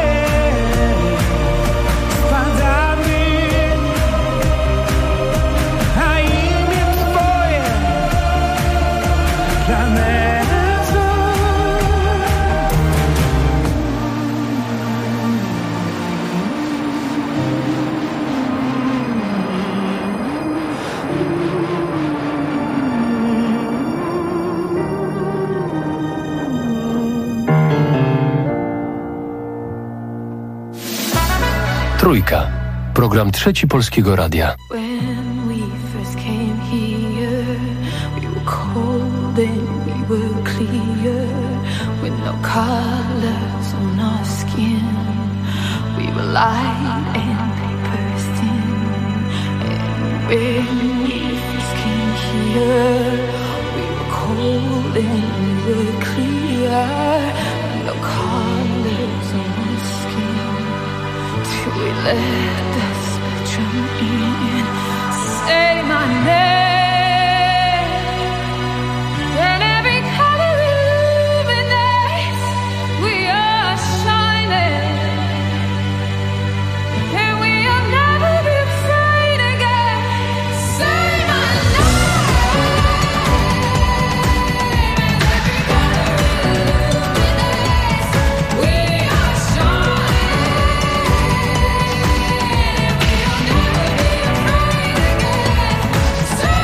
spadamy, a imię twoje planetą. Trójka. Program Trzeci Polskiego Radia. When we first came here, we were cold and we were clear, with no colors on our skin. We were light and they burst in. And when we first came here, we were cold and we were clear, with no colors on our skin. Till we let the spectrum in. Say my name, and every color illuminates. We are shining, and we will never be afraid again. Say my name, and every color illuminates. We are shining, and we will never be afraid again. Say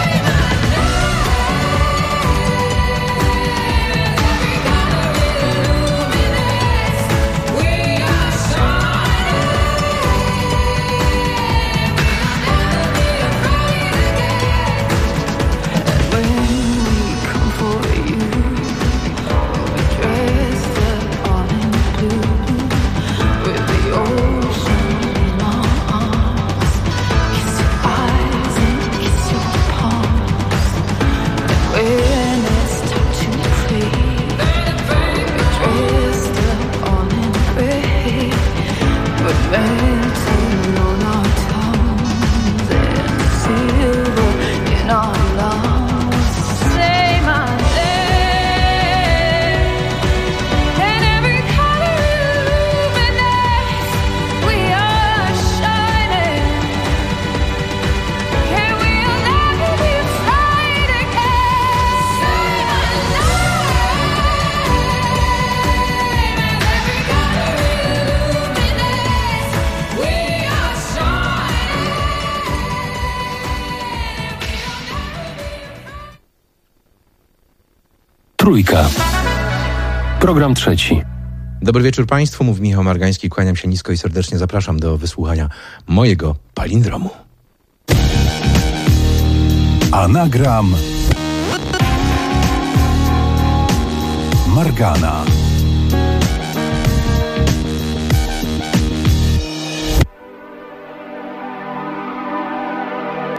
Trójka. Program trzeci. Dobry wieczór Państwu, mówi Michał Margański, kłaniam się nisko i serdecznie zapraszam do wysłuchania mojego palindromu. Anagram Margana.